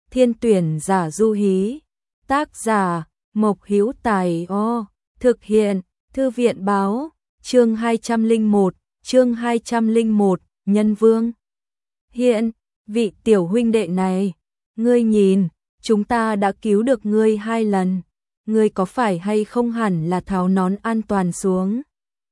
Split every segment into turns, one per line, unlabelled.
Thiên tuyển giả du hí. Tác giả Mộc Hữu Tài. Thực hiện Thư viện báo. Chương 201, Nhân Vương. Hiện, vị tiểu huynh đệ này, ngươi nhìn, chúng ta đã cứu được ngươi 2 lần, ngươi có phải hay không hẳn là tháo nón an toàn xuống,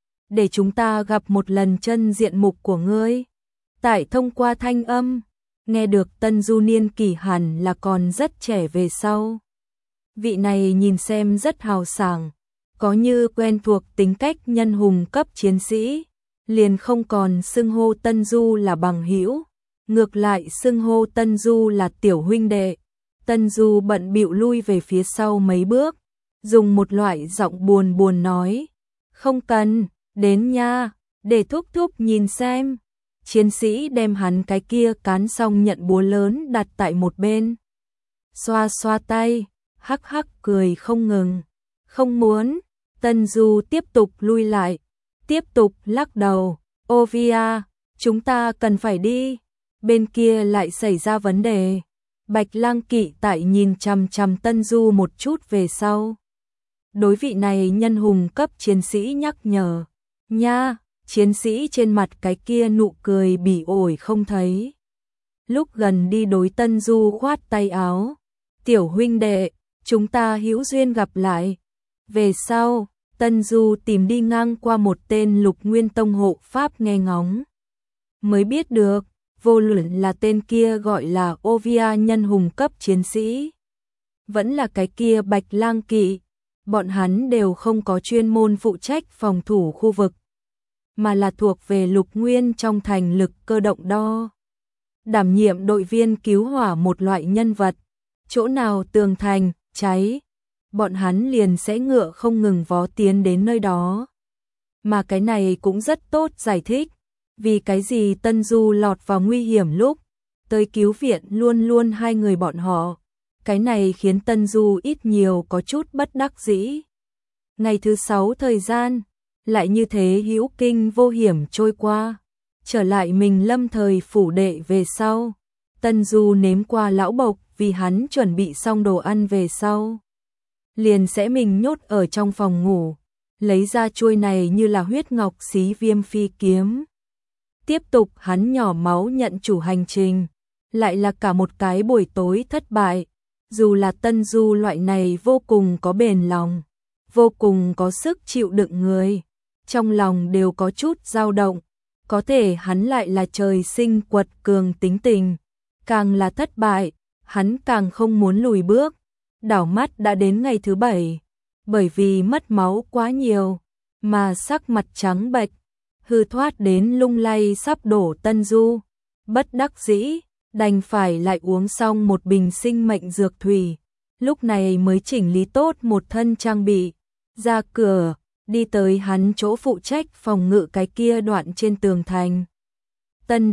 để chúng ta gặp một lần chân diện mục của ngươi. Tại thông qua thanh âm, nghe được Tân Du niên kỷ hẳn là còn rất trẻ về sau. Vị này nhìn xem rất hào sảng, có như quen thuộc tính cách nhân hùng cấp chiến sĩ, liền không còn xưng hô Tân Du là bằng hữu, ngược lại xưng hô Tân Du là tiểu huynh đệ. Tân Du bận bịu lui về phía sau mấy bước, dùng một loại giọng buồn buồn nói, không cần, đến nha, để thúc thúc nhìn xem. Chiến sĩ đem hắn cái kia cán xong nhận búa lớn đặt tại một bên. Xoa xoa tay, hắc hắc cười không ngừng. Không muốn. Tân Du tiếp tục lui lại, tiếp tục lắc đầu. Ovia, chúng ta cần phải đi. Bên kia lại xảy ra vấn đề. Bạch Lang Kỵ tại nhìn chằm chằm Tân Du một chút về sau. Đối vị này nhân hùng cấp chiến sĩ nhắc nhở. Nha, chiến sĩ trên mặt cái kia nụ cười bỉ ổi không thấy. Lúc gần đi đối Tân Du khoát tay áo. Tiểu huynh đệ, chúng ta hữu duyên gặp lại. Về sau, Tân Du tìm đi ngang qua một tên Lục Nguyên Tông hộ pháp nghe ngóng. Mới biết được, vô luận là tên kia gọi là Ovia nhân hùng cấp chiến sĩ, vẫn là cái kia Bạch Lang Kỵ, bọn hắn đều không có chuyên môn phụ trách phòng thủ khu vực, mà là thuộc về Lục Nguyên trong thành lực cơ động đo. Đảm nhiệm đội viên cứu hỏa một loại nhân vật, chỗ nào tường thành, cháy, bọn hắn liền sẽ ngựa không ngừng vó tiến đến nơi đó. Mà cái này cũng rất tốt giải thích, vì cái gì Tân Du lọt vào nguy hiểm lúc tới cứu viện luôn luôn 2 người bọn họ. Cái này khiến Tân Du ít nhiều có chút bất đắc dĩ. Ngày thứ 6 thời gian, lại như thế hữu kinh vô hiểm trôi qua. Trở lại mình Lâm thời phủ đệ về sau, Tân Du nếm qua lão bộc vì hắn chuẩn bị xong đồ ăn về sau. Liền sẽ mình nhốt ở trong phòng ngủ, lấy ra chuôi này như là huyết ngọc xí viêm phi kiếm. Tiếp tục hắn nhỏ máu nhận chủ hành trình, lại là cả một cái buổi tối thất bại. Dù là Tân Du loại này vô cùng có bền lòng, vô cùng có sức chịu đựng người, trong lòng đều có chút dao động, có thể hắn lại là trời sinh quật cường tính tình, càng là thất bại, hắn càng không muốn lùi bước. Đảo mắt đã đến ngày thứ 7, bởi vì mất máu quá nhiều, mà sắc mặt trắng bệch, hư thoát đến lung lay sắp đổ Tân Du, bất đắc dĩ, đành phải lại uống xong một bình sinh mệnh dược thủy, lúc này mới chỉnh lý tốt một thân trang bị, ra cửa, đi tới hắn chỗ phụ trách phòng ngự cái kia đoạn trên tường thành. Tân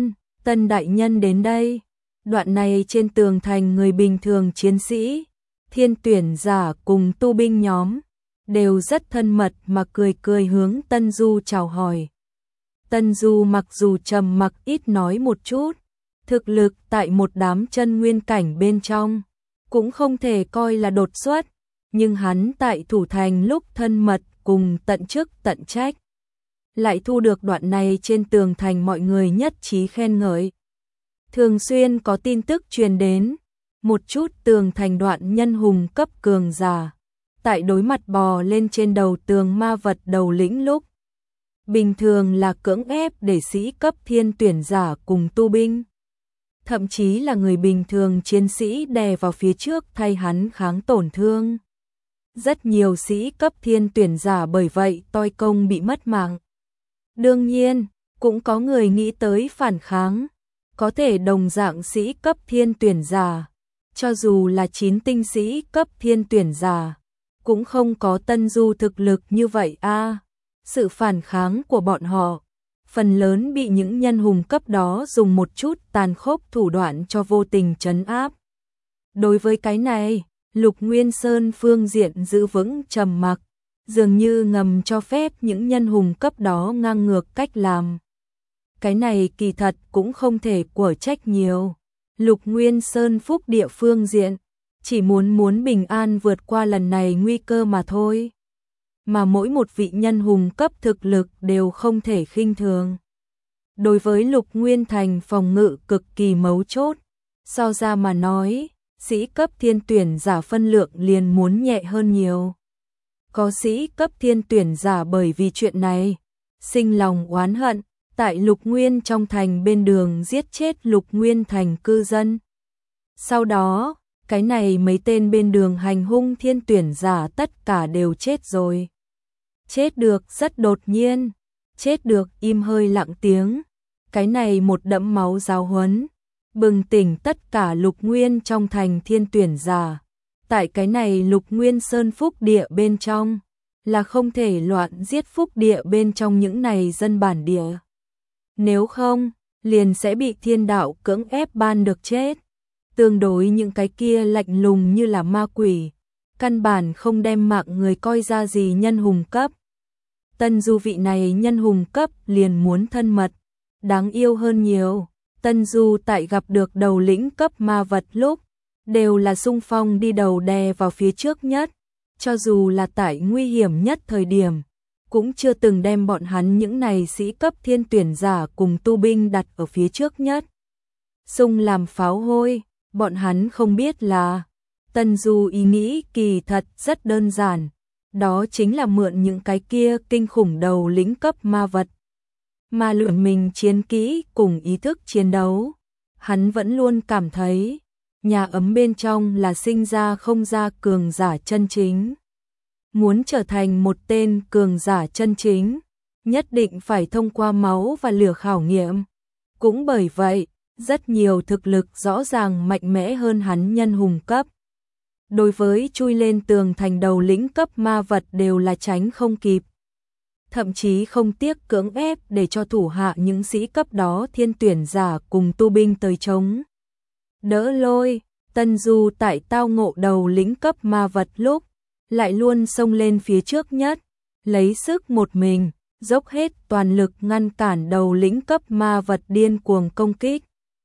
đại nhân đến đây. Đoạn này trên tường thành người bình thường chiến sĩ, thiên tuyển giả cùng tu binh nhóm, đều rất thân mật mà cười cười hướng Tân Du chào hỏi. Tân Du mặc dù trầm mặc ít nói một chút, thực lực tại một đám chân nguyên cảnh bên trong, cũng không thể coi là đột xuất, nhưng hắn tại thủ thành lúc thân mật cùng tận chức tận trách, lại thu được đoạn này trên tường thành mọi người nhất trí khen ngợi. Thường xuyên có tin tức truyền đến, một chút tường thành đoạn nhân hùng cấp cường giả, tại đối mặt bò lên trên đầu tường ma vật đầu lĩnh lúc, bình thường là cưỡng ép để sĩ cấp thiên tuyển giả cùng tu binh, thậm chí là người bình thường chiến sĩ đè vào phía trước thay hắn kháng tổn thương. Rất nhiều sĩ cấp thiên tuyển giả bởi vậy toi công bị mất mạng. Đương nhiên, cũng có người nghĩ tới phản kháng, có thể đồng dạng sĩ cấp thiên tuyển giả, cho dù là 9 tinh sĩ cấp thiên tuyển giả, cũng không có Tân Du thực lực như vậy a. Sự phản kháng của bọn họ, phần lớn bị những nhân hùng cấp đó dùng một chút tàn khốc thủ đoạn cho vô tình trấn áp. Đối với cái này, Lục Nguyên Sơn phương diện giữ vững trầm mặc, dường như ngầm cho phép những nhân hùng cấp đó ngang ngược cách làm. Cái này kỳ thật cũng không thể của trách nhiều. Lục Nguyên Sơn phúc địa phương diện, chỉ muốn bình an vượt qua lần này nguy cơ mà thôi. Mà mỗi một vị nhân hùng cấp thực lực đều không thể khinh thường. Đối với Lục Nguyên Thành phòng ngự cực kỳ mấu chốt, so ra mà nói, sĩ cấp thiên tuyển giả phân lượng liền muốn nhẹ hơn nhiều. Có sĩ cấp thiên tuyển giả bởi vì chuyện này, sinh lòng oán hận, tại Lục Nguyên trong thành bên đường giết chết Lục Nguyên thành cư dân. Sau đó, cái này mấy tên bên đường hành hung thiên tuyển giả tất cả đều chết rồi. Chết được rất đột nhiên, chết được im hơi lặng tiếng. Cái này một đẫm máu giáo huấn, bừng tỉnh tất cả Lục Nguyên trong thành thiên tuyển giả. Tại cái này Lục Nguyên Sơn phúc địa bên trong, là không thể loạn giết phúc địa bên trong những này dân bản địa. Nếu không, liền sẽ bị thiên đạo cưỡng ép ban được chết. Tương đối những cái kia lạnh lùng như là ma quỷ, căn bản không đem mạng người coi ra gì nhân hùng cấp. Tân Du vị này nhân hùng cấp liền muốn thân mật, đáng yêu hơn nhiều. Tân Du tại gặp được đầu lĩnh cấp ma vật lúc, đều là xung phong đi đầu đè vào phía trước nhất, cho dù là tại nguy hiểm nhất thời điểm, cũng chưa từng đem bọn hắn những này sĩ cấp thiên tuyển giả cùng tu binh đặt ở phía trước nhất. Xung làm pháo hôi, bọn hắn không biết là Tân Du ý nghĩ kỳ thật rất đơn giản, đó chính là mượn những cái kia kinh khủng đầu lĩnh cấp ma vật, mà luyện mình chiến kỹ cùng ý thức chiến đấu. Hắn vẫn luôn cảm thấy, nhà ấm bên trong là sinh ra không ra cường giả chân chính. Muốn trở thành một tên cường giả chân chính, nhất định phải thông qua máu và lửa khảo nghiệm. Cũng bởi vậy, rất nhiều thực lực rõ ràng mạnh mẽ hơn hắn nhân hùng cấp. Đối với chui lên tường thành đầu lĩnh cấp ma vật đều là tránh không kịp. Thậm chí không tiếc cưỡng ép để cho thủ hạ những sĩ cấp đó thiên tuyển giả cùng tu binh tới chống. Đỡ lôi, Tân Du tại tao ngộ đầu lĩnh cấp ma vật lúc, lại luôn xông lên phía trước nhất, lấy sức một mình, dốc hết toàn lực ngăn cản đầu lĩnh cấp ma vật điên cuồng công kích.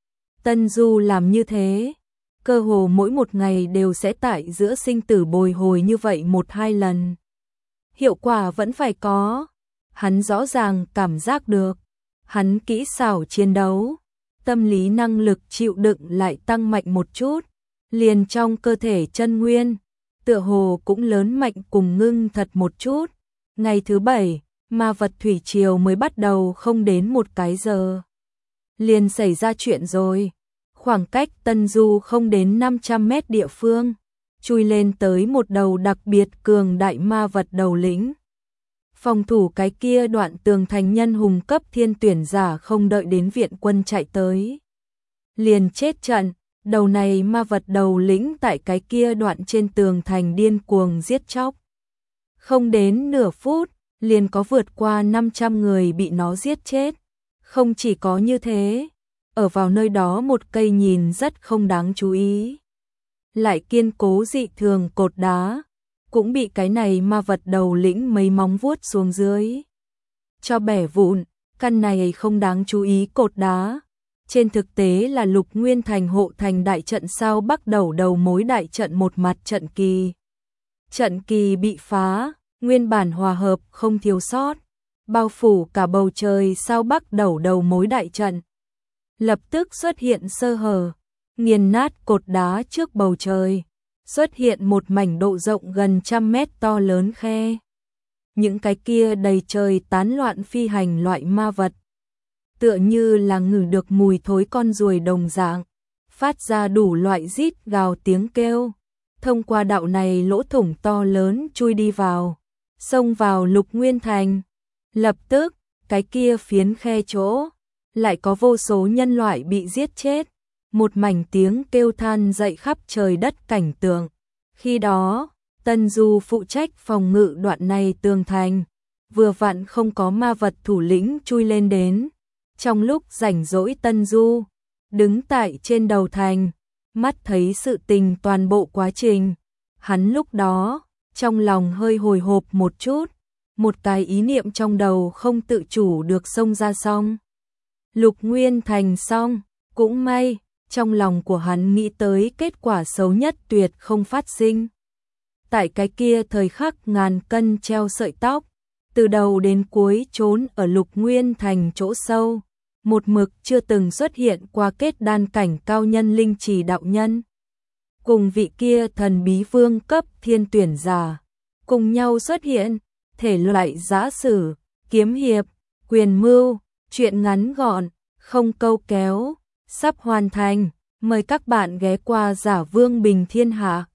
Tân Du làm như thế, cơ hồ mỗi một ngày đều sẽ tại giữa sinh tử bồi hồi như vậy 1-2 lần. Hiệu quả vẫn phải có, hắn rõ ràng cảm giác được, hắn kỹ xảo chiến đấu, tâm lý năng lực chịu đựng lại tăng mạnh một chút, liền trong cơ thể chân nguyên, tựa hồ cũng lớn mạnh cùng ngưng thật một chút. Ngày thứ 7, ma vật thủy triều mới bắt đầu không đến một cái giờ. Liền xảy ra chuyện rồi, khoảng cách Tân Du không đến 500 mét địa phương, chui lên tới một đầu đặc biệt cường đại ma vật đầu lĩnh. Phòng thủ cái kia đoạn tường thành nhân hùng cấp thiên tuyển giả không đợi đến viện quân chạy tới, liền chết trận. Đầu này ma vật đầu lĩnh tại cái kia đoạn trên tường thành điên cuồng giết chóc. Không đến nửa phút, liền có vượt qua 500 người bị nó giết chết. Không chỉ có như thế, ở vào nơi đó một cây nhìn rất không đáng chú ý, lại kiên cố dị thường cột đá, cũng bị cái này ma vật đầu lĩnh mấy móng vuốt xuống dưới cho bẻ vụn. Căn này không đáng chú ý cột đá, trên thực tế là Lục Nguyên thành hộ thành đại trận sao Bắc đầu mối đại trận một mặt trận kỳ. Trận kỳ bị phá, nguyên bản hòa hợp không thiếu sót, bao phủ cả bầu trời sao Bắc đầu mối đại trận. Lập tức xuất hiện sơ hở, nghiền nát cột đá trước bầu trời, xuất hiện một mảnh độ rộng gần 100 mét to lớn khe. Những cái kia đầy trời tán loạn phi hành loại ma vật, tựa như là ngửi được mùi thối con ruồi đồng dạng, phát ra đủ loại rít gào tiếng kêu, thông qua đạo này lỗ thủng to lớn chui đi vào, xông vào Lục Nguyên thành. Lập tức, cái kia phiến khe chỗ, lại có vô số nhân loại bị giết chết, một mảnh tiếng kêu than dậy khắp trời đất cảnh tượng. Khi đó, Tân Du phụ trách phòng ngự đoạn này tường thành, vừa vặn không có ma vật thủ lĩnh chui lên đến. Trong lúc rảnh rỗi Tân Du đứng tại trên đầu thành, mắt thấy sự tình toàn bộ quá trình. Hắn lúc đó, trong lòng hơi hồi hộp một chút, một cái ý niệm trong đầu không tự chủ được xông ra xong. Lục Nguyên thành xong, cũng may, trong lòng của hắn nghĩ tới kết quả xấu nhất tuyệt không phát sinh. Tại cái kia thời khắc ngàn cân treo sợi tóc, từ đầu đến cuối trốn ở Lục Nguyên Thành chỗ sâu, một mực chưa từng xuất hiện qua kết đan cảnh cao nhân linh trì đạo nhân. Cùng vị kia thần bí vương cấp thiên tuyển giả, cùng nhau xuất hiện, thể loại giã sử, kiếm hiệp, quyền mưu, chuyện ngắn gọn, không câu kéo, sắp hoàn thành, mời các bạn ghé qua Giả Vương Bình Thiên Hạ.